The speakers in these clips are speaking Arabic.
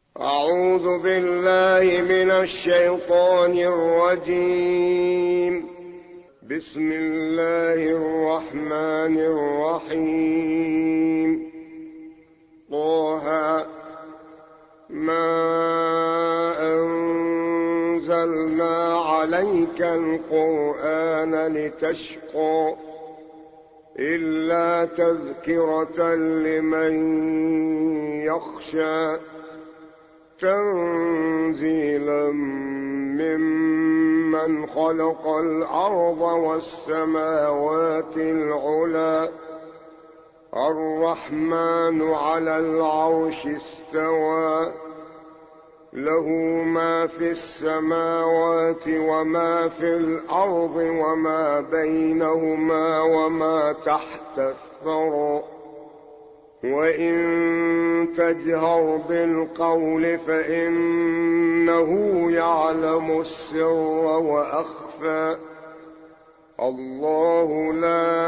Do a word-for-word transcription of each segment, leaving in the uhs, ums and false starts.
أعوذ بالله من الشيطان الرجيم. بسم الله الرحمن الرحيم. طه ما أنزلنا عليك القرآن لتشقى إلا تذكرة لمن يخشى تنزيلا ممن خلق الأرض والسماوات العلى الرحمن على العرش استوى له ما في السماوات وما في الأرض وما بينهما وما تحت الثرى وإن تجهر بالقول فإنه يعلم السر وأخفى الله لا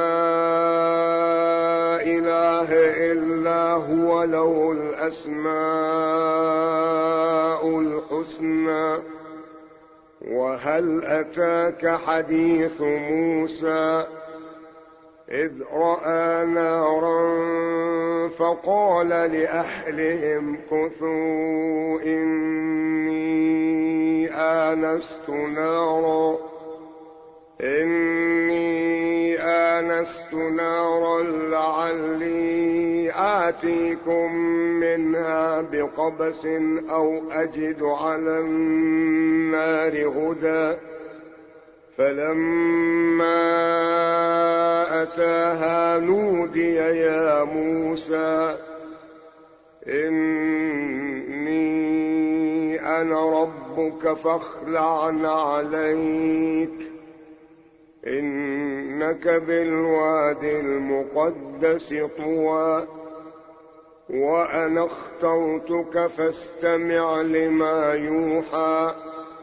إله إلا هو له الأسماء الحسنى. وهل أتاك حديث موسى إذ رأى نارا فقال لأهلهم كثوا إني آنست نارا إني آنست نارا لعلي آتيكم منها بقبس أو أجد على النار هدى. فلما أتاها نودي يا موسى إني أنا ربك فاخلع عليك إنك بالواد المقدس طوى وأنا اخترتك فاستمع لما يوحى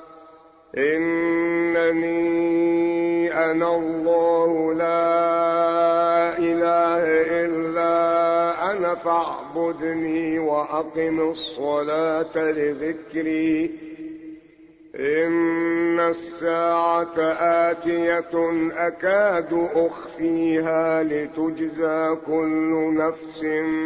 إنني أنا الله لا إله إلا أنا فاعبدني وأقم الصلاة لذكري إن الساعة آتية أكاد أخفيها لتجزى كل نفس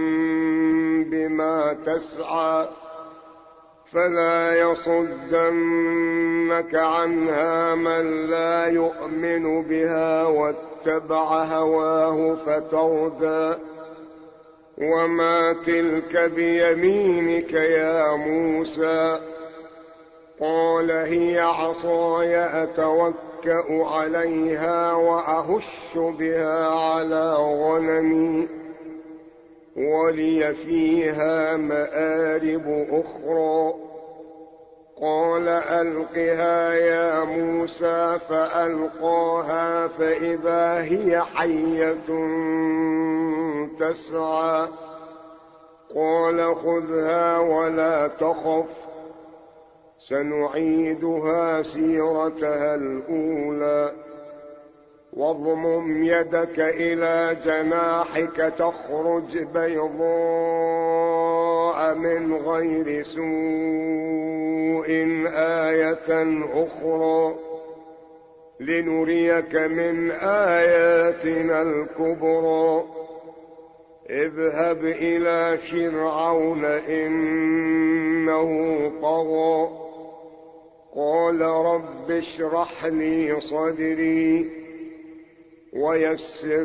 بما تسعى فلا يصدنك عنها من لا يؤمن بها واتبع هواه فتردى. وما تلك بيمينك يا موسى قال هي عصاي أتوكأ عليها وأهش بها على غنمي ولي فيها مآرب أخرى. قال ألقها يا موسى فألقاها فإذا هي حية تسعى. قال خذها ولا تخف سنعيدها سيرتها الأولى واضمم يدك إلى جناحك تخرج بيضاء من غير سوء آية أخرى لنريك من آياتنا الكبرى. اذهب إلى فرعون إنه طغى قال رب اشرح لي صدري ويسر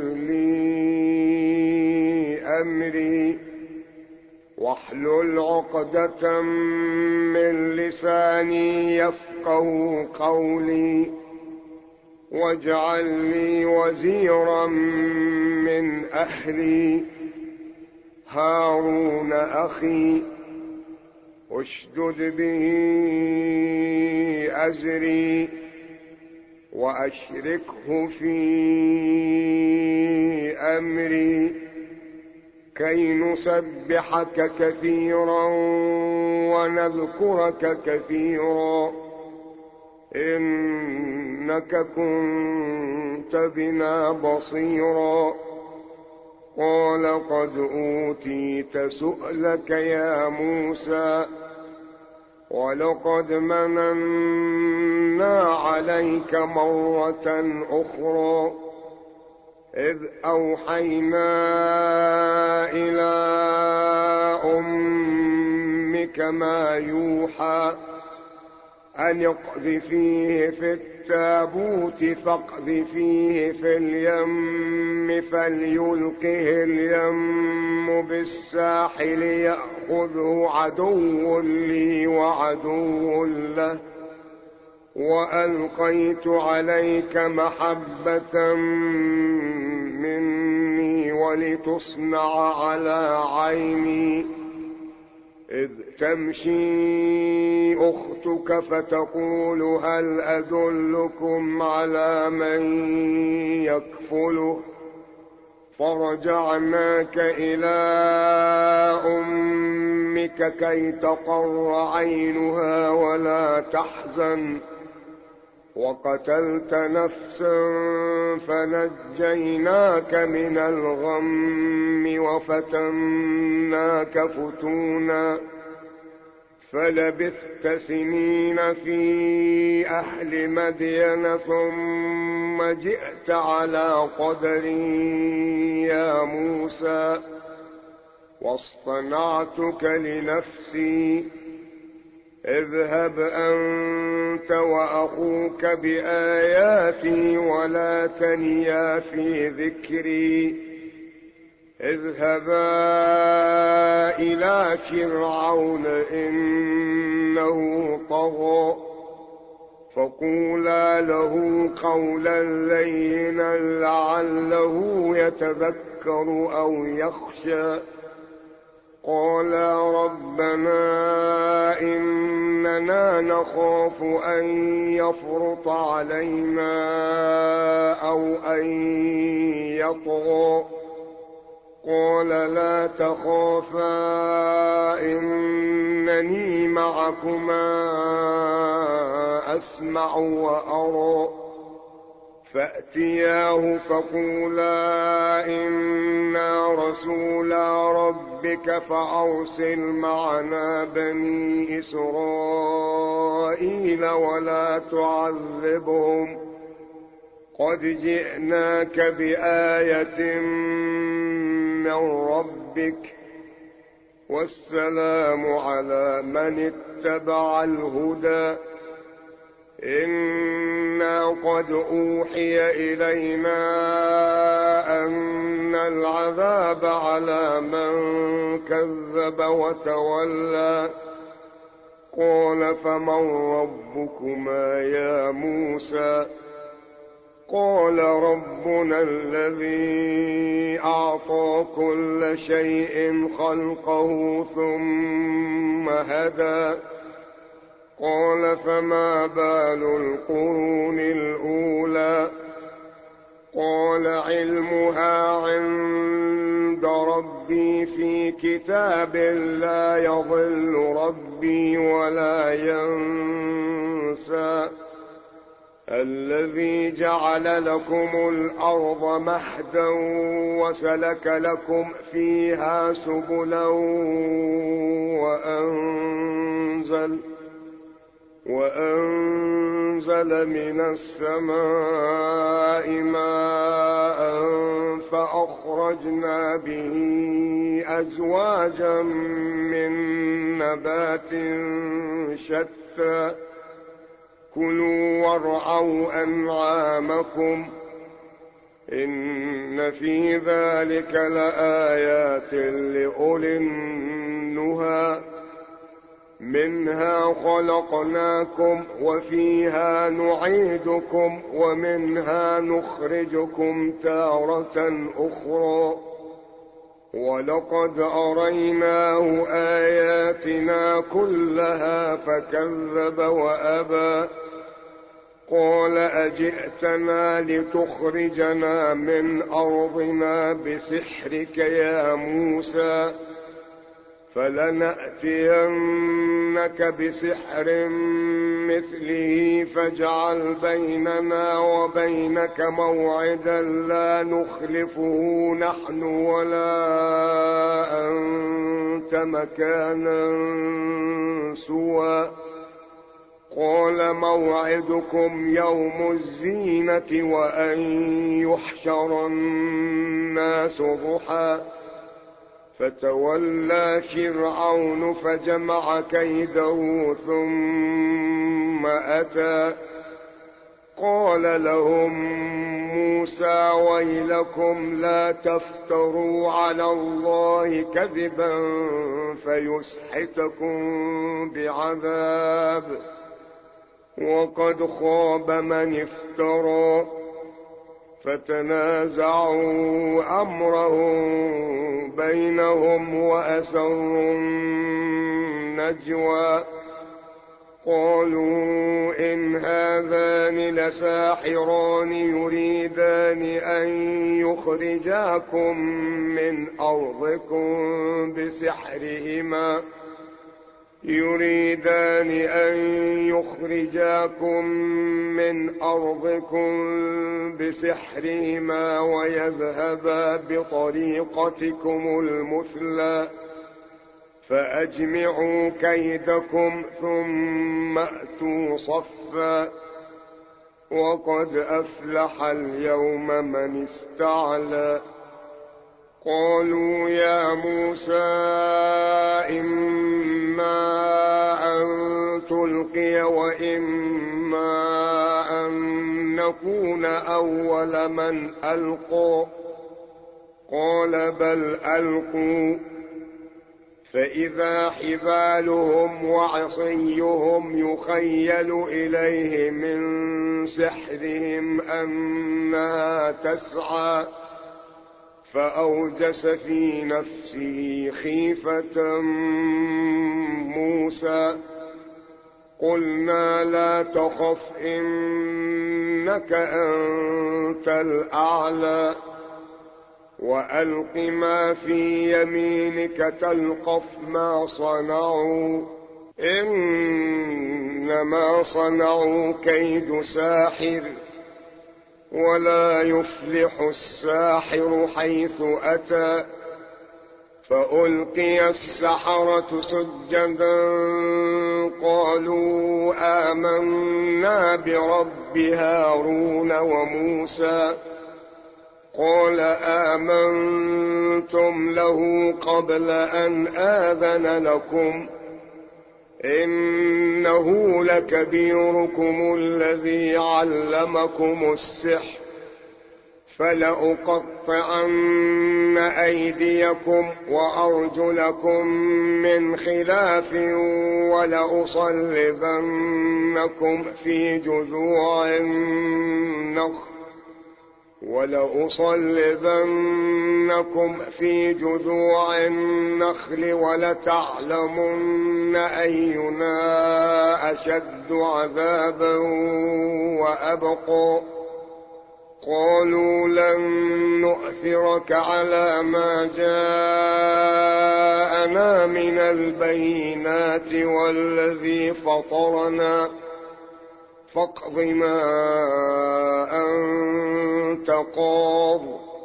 لي أمري واحلل عقدة من لساني يفقه قولي واجعل لي وزيرا من أهلي هارون أخي اشدد به أزري وأشركه في أمري كي نسبحك كثيرا ونذكرك كثيرا إنك كنت بنا بصيرا. قال قد أوتيت سؤلك يا موسى ولقد مننا عليك مرة أخرى إذ أوحينا إلى أمك ما يوحى أن اقذفيه في التابوت فاقذفيه في اليم فليلقه اليم بالساحل يأخذه عدو لي وعدو له وألقيت عليك محبة مني ولتصنع على عيني إذ تمشي أختك فتقول هل أدلكم على من يكفله فرجعناك إلى أمك كي تقر عينها ولا تحزن وقتلت نفسا فنجيناك من الغم وفتناك فتونا فلبثت سنين في أهل مدين ثم جئت على قدري يا موسى واصطنعتك لنفسي اذهب أنت وأخوك بآياتي ولا تنيا في ذكري اذهبا إلى فرعون إنه طغى فقولا له قولا لينا لعله يتذكر أو يخشى قالا ربنا إننا نخاف أن يفرط علينا أو أن يطغى قال لا تخافا إنني معكما أسمع وأرى فأتياه فقولا إنا رسولا ربك فأرسل معنا بني إسرائيل ولا تعذبهم قد جئناك بآية من ربك والسلام على من اتبع الهدى إنا قد أوحي إلينا أن العذاب على من كذب وتولى قال فمن ربكما يا موسى قال ربنا الذي أعطى كل شيء خلقه ثم هدى قال فما بال القرون الأولى قال علمها عند ربي في كتاب لا يضل ربي ولا ينسى الذي جعل لكم الأرض مهدا وسلك لكم فيها سبلا وأنزل وأنزل من السماء ماء فأخرجنا به أزواجا من نبات شتى كلوا وارعوا أنعامكم إن في ذلك لآيات لأولي النهى منها خلقناكم وفيها نعيدكم ومنها نخرجكم تارة أخرى ولقد أريناه آياتنا كلها فكذب وأبى قال أجئتنا لتخرجنا من أرضنا بسحرك يا موسى فلنأتينك بسحر مثله فاجعل بيننا وبينك موعدا لا نخلفه نحن ولا أنت مكانا سوى قال موعدكم يوم الزينة وأن يحشر الناس ضحى فتولى فرعون فجمع كيده ثم أتى قال لهم موسى ويلكم لا تفتروا على الله كذبا فيسحتكم بعذاب وقد خاب من افترى فتنازعوا أمرهم بينهم وأسروا النجوى قالوا إن هذان لساحران يريدان أن يخرجاكم من أرضكم بسحرهما يريدان أن يخرجاكم من أرضكم بسحرهما ويذهبا بطريقتكم المثلى فأجمعوا كيدكم ثم أتوا صفا وقد أفلح اليوم من استعلى قالوا يا موسى إما أن تلقي وإما أن نكون أول من ألقى قال بل ألقوا فإذا حبالهم وعصيهم يخيل إليه من سحرهم أنها تسعى فأوجس في نفسه خيفة موسى قلنا لا تخف إنك أنت الأعلى وألق ما في يمينك تلقف ما صنعوا إنما صنعوا كيد ساحر ولا يفلح الساحر حيث أتى فألقي السحرة سجدا قالوا آمنا برب هارون وموسى قال آمنتم له قبل أن آذن لكم إنه لكبيركم الذي علمكم السحر فلأقطعن أيديكم وأرجلكم من خلاف ولأصلبنكم في جذوع النخل ولأصلبنكم في جذوع النخل ولتعلمن أينا أشد عذابا وأبقى قالوا لن نؤثرك على ما جاءنا من البينات والذي فطرنا فاقض ما أنت قاض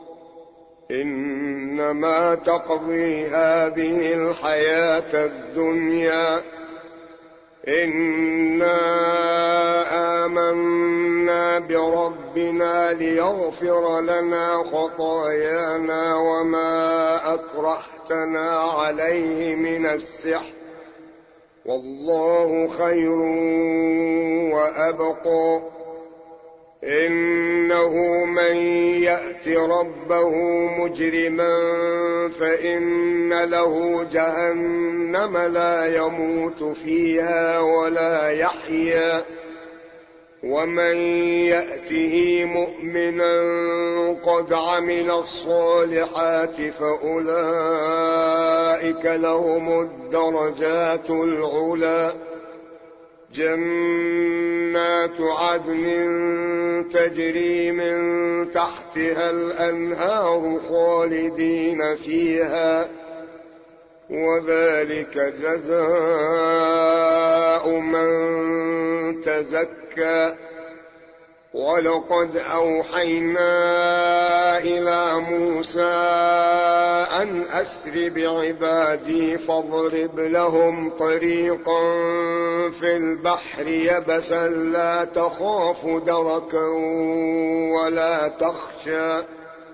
إنما تقضي هذه الحياة الدنيا إنا آمنا بربنا ليغفر لنا خطايانا وما أكرهتنا عليه من السحر والله خير وأبقى إنه من يأت ربه مجرما فإن له جهنم لا يموت فيها ولا يحيا ومن يأته مؤمنا قد عمل الصالحات فأولئك لهم الدرجات العلى جنات عدن تجري من تحتها الأنهار خالدين فيها وذلك جزاء من تزكى ولقد أوحينا إلى موسى أن أسر بعبادي فاضرب لهم طريقا في البحر يبسا لا تخاف دركا ولا تخشى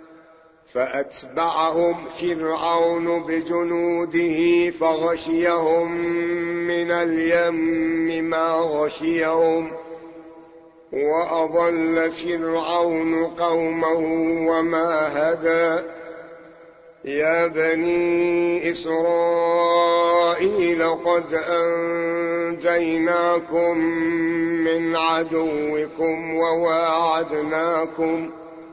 فأتبعهم فرعون بجنوده فغشيهم من اليم ما غشيهم وأضل فرعون قومه وما هدى يا بني إسرائيل قد أنجيناكم من عدوكم وواعدناكم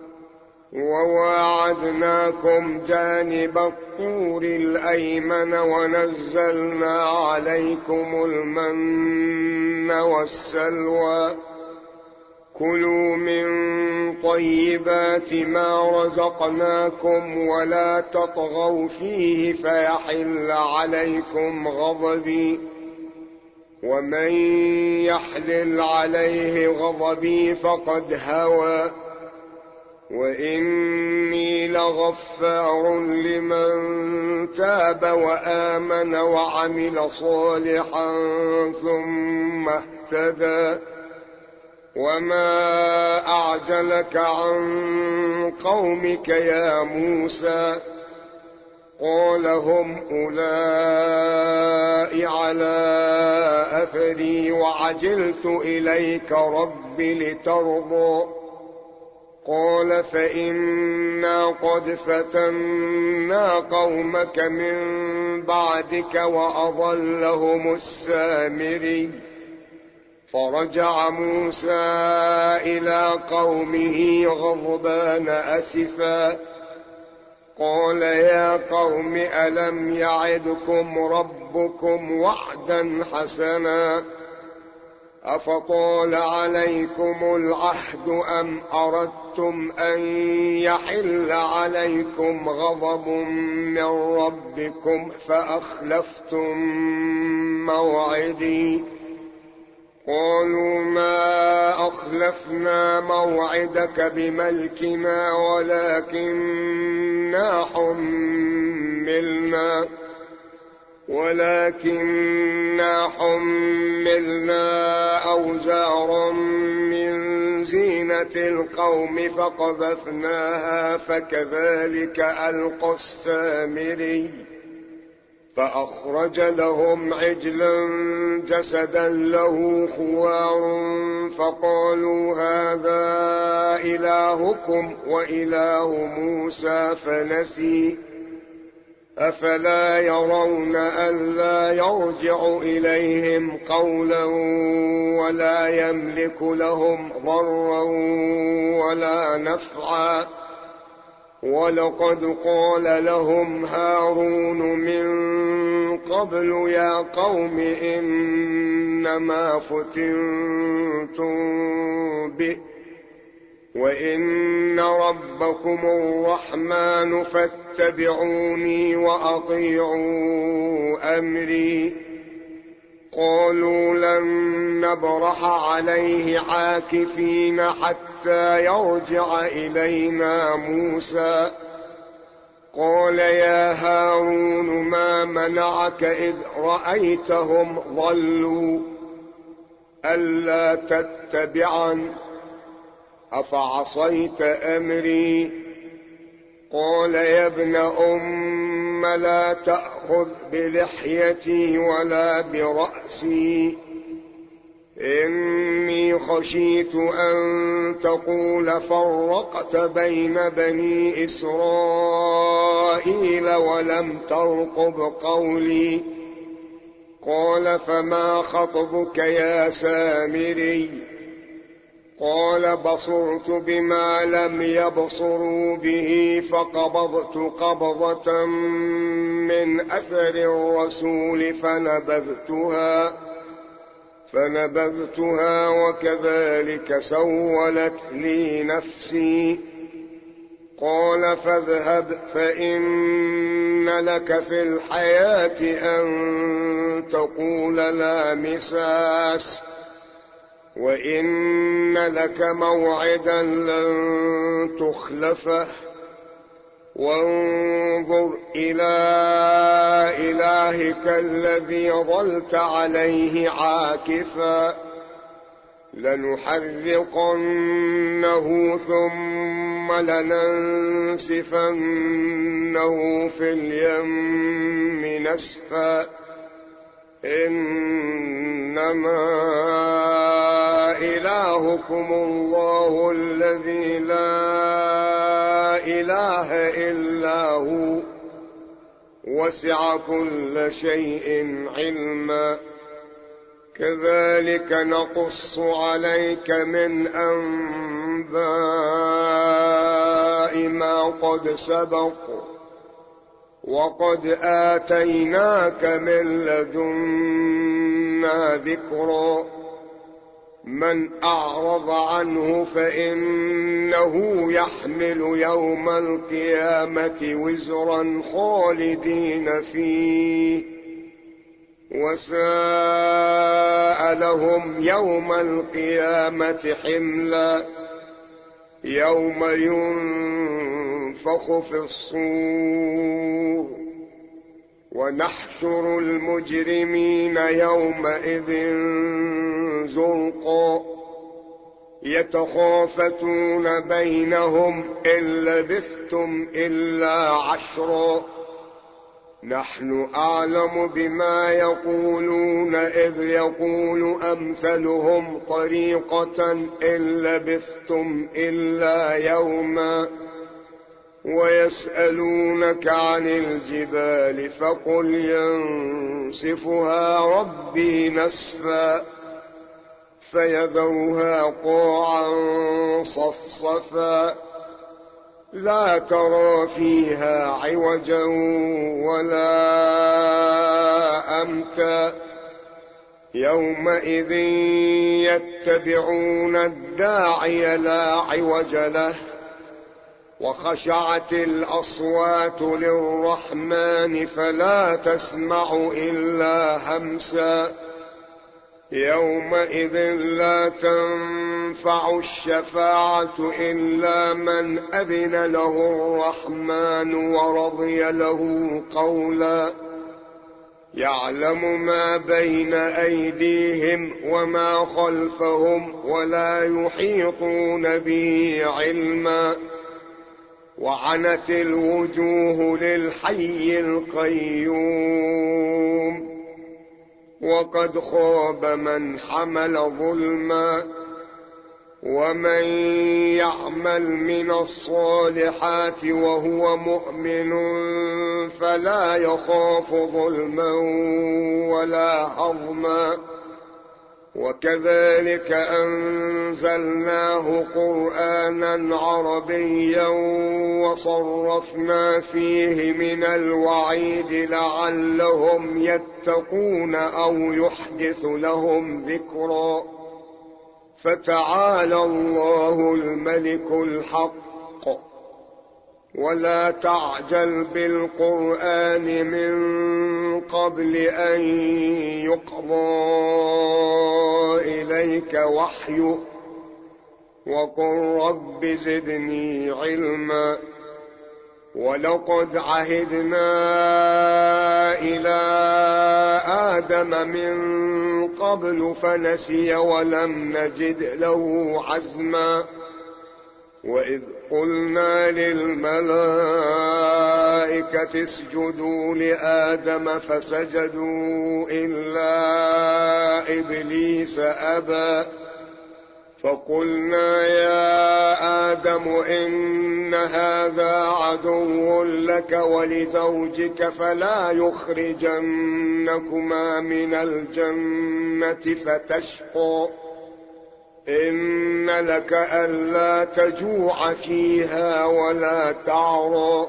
وواعدناكم جانب الطور الأيمن ونزلنا عليكم المن والسلوى كلوا من طيبات ما رزقناكم ولا تطغوا فيه فيحل عليكم غضبي ومن يحلل عليه غضبي فقد هوى وإني لغفار لمن تاب وآمن وعمل صالحا ثم اهتدى وما أعجلك عن قومك يا موسى قال هم أولئك على أثري وعجلت إليك رب لترضى قال فإنا قد فتنا قومك من بعدك وأضلهم السامري فرجع موسى إلى قومه غضبان أسفا قال يا قوم ألم يعدكم ربكم وعدا حسنا أفطال عليكم العهد أم أردتم أن يحل عليكم غضب من ربكم فأخلفتم موعدي قالوا ما أخلفنا موعدك بملكنا ولكننا حملنا ولكننا حملنا أوزارا من زينة القوم فقذفناها فكذلك ألقى السامري فأخرج لهم عجلا جسدا له خوار فقالوا هذا إلهكم وإله موسى فنسي أفلا يرون ألا يرجع إليهم قولا ولا يملك لهم ضرا ولا نفعا ولقد قال لهم هارون من قبل يا قوم إنما فتنتم به وإن ربكم الرحمن فاتبعوني وأطيعوا أمري قالوا لن نبرح عليه عاكفين حتى يرجع إلينا موسى قال يا هارون ما منعك إذ رأيتهم ضلوا ألا تتبعن أفعصيت أمري قال يا ابن أم لا تأخذ بلحيتي ولا برأسي إني خشيت أن تقول فرقت بين بني إسرائيل ولم ترقب قولي قال فما خطبك يا سامري قال بصرت بما لم يبصروا به فقبضت قبضة من أثر الرسول فنبذتها فنبذتها وكذلك سولت لي نفسي قال فاذهب فإن لك في الحياة أن تقول لا مساس وإن لك موعدا لن تخلفه وانظر إلى إلهك الذي ظلت عليه عاكفا لنحرقنه ثم لننسفنه في اليم نسفا إنما إلهكم الله الذي لا إله إلا هو وسع كل شيء علما كذلك نقص عليك من أنباء ما قد سبق وقد آتيناك من لدنا ذكرا من أعرض عنه فإنه يحمل يوم القيامة وزرا خالدين فيه وساء لهم يوم القيامة حملا يوم ينفخ في الصور ونحشر المجرمين يومئذ زرقا يتخافتون بينهم إن لبثتم إلا عشرا نحن أعلم بما يقولون إذ يقول أمثلهم طريقة إن لبثتم إلا يوما ويسألونك عن الجبال فقل ينسفها ربي نسفا فيذرها قاعا صفصفا لا ترى فيها عوجا ولا أمتا يومئذ يتبعون الداعي لا عوج له وخشعت الأصوات للرحمن فلا تسمع إلا همسا يومئذ لا تنفع الشفاعة إلا من أذن له الرحمن ورضي له قولا يعلم ما بين أيديهم وما خلفهم ولا يحيطون به علما وعنت الوجوه للحي القيوم وقد خاب من حمل ظلما ومن يعمل من الصالحات وهو مؤمن فلا يخاف ظلما ولا هضما وكذلك أنزلناه قرآنا عربيا وصرفنا فيه من الوعيد لعلهم يتقون أو يحدث لهم ذكرا فتعالى الله الملك الحق ولا تعجل بالقرآن من قبل أن يقضى إليك وحيه وقل رب زدني علما ولقد عهدنا إلى آدم من قبل فنسي ولم نجد له عزما وإذ قلنا للملائكة اسجدوا لآدم فسجدوا إلا إبليس أبى فقلنا يا آدم إن هذا عدو لك ولزوجك فلا يخرجنكما من الجنة فتشقى إن لك ألا تجوع فيها ولا تعرى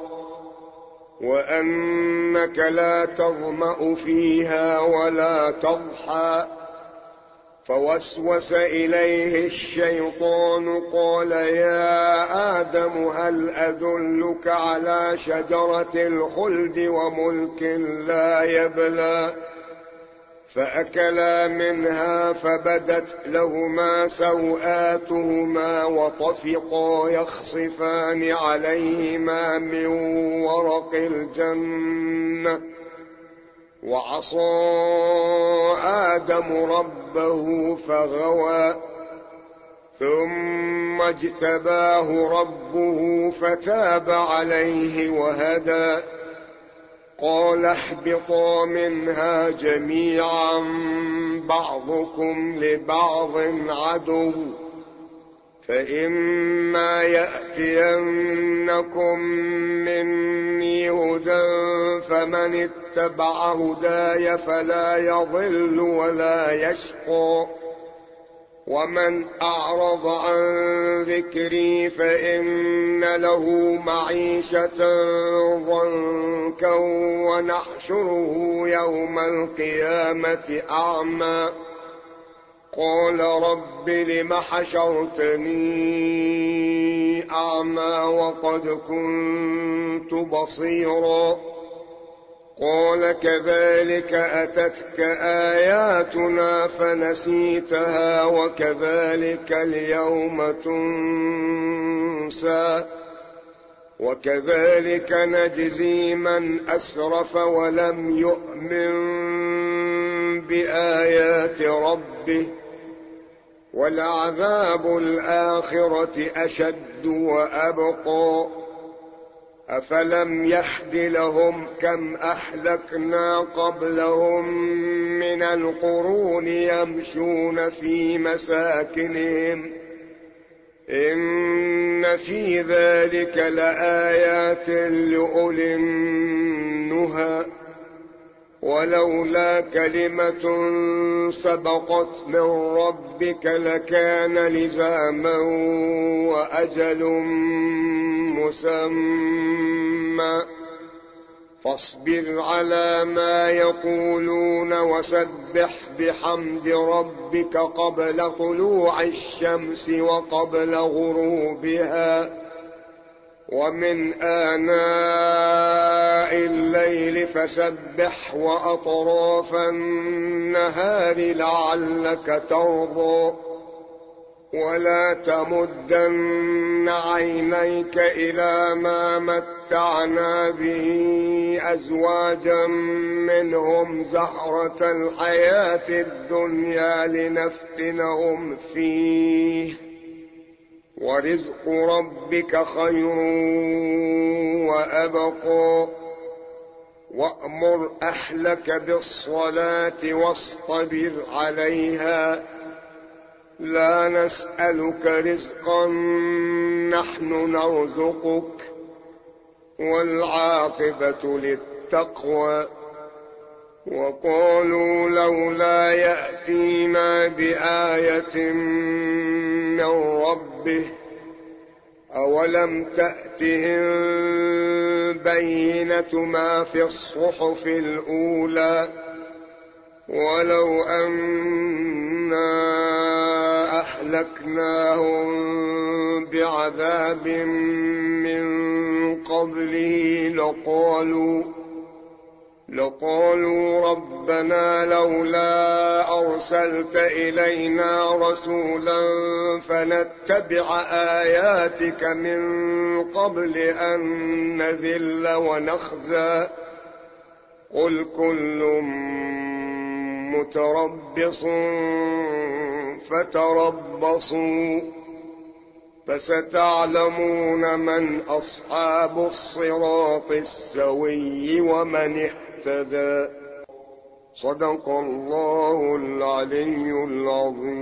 وأنك لا تظمأ فيها ولا تضحى فوسوس إليه الشيطان قال يا آدم هل أدلك على شجرة الخلد وملك لا يبلى فأكلا منها فبدت لهما سوآتهما وطفقا يخصفان عليهما من ورق الجنة وعصى آدم ربه فغوى ثم اجتباه ربه فتاب عليه وهدى قال اهبطا منها جميعا بعضكم لبعض عدو فإما يأتينكم مني هدى فمن اتبع هداي فلا يضل ولا يشقى ومن أعرض عن ذكري فإن له معيشة ضنكا ونحشره يوم القيامة أعمى قال رب لم حشرتني أعمى وقد كنت بصيرا قال كذلك أتتك آياتنا فنسيتها وكذلك اليوم تنسى وكذلك نجزي من أسرف ولم يؤمن بآيات ربه ولعذاب الآخرة أشد وأبقى أفلم يهد لهم كم أهلكنا قبلهم من القرون يمشون في مساكنهم إن في ذلك لآيات لأولي النهى ولولا كلمة سبقت من ربك لكان لزاما وأجل مسمى فاصبر على ما يقولون وسبح بحمد ربك قبل طلوع الشمس وقبل غروبها ومن آناء الليل فسبح وأطراف النهار لعلك ترضى ولا تمدن عينيك إلى ما متعنا به أزواجا منهم زهرة الحياة الدنيا لنفتنهم فيه ورزق ربك خير وأبقى وأمر أهلك بالصلاة واصطبر عليها لا نسألك رزقا نحن نرزقك والعاقبة للتقوى وقالوا لولا يأتينا بآية من ربه أولم تأتهم بينة ما في الصحف الأولى ولو أنا أهلكناهم بعذاب من قبله لقالوا لقالوا ربنا لولا أرسلت إلينا رسولا فنتبع آياتك من قبل أن نذل ونخزى قل كل متربص فتربصوا فستعلمون من أصحاب الصراط السوي ومن اهتدى صدق الله العلي العظيم.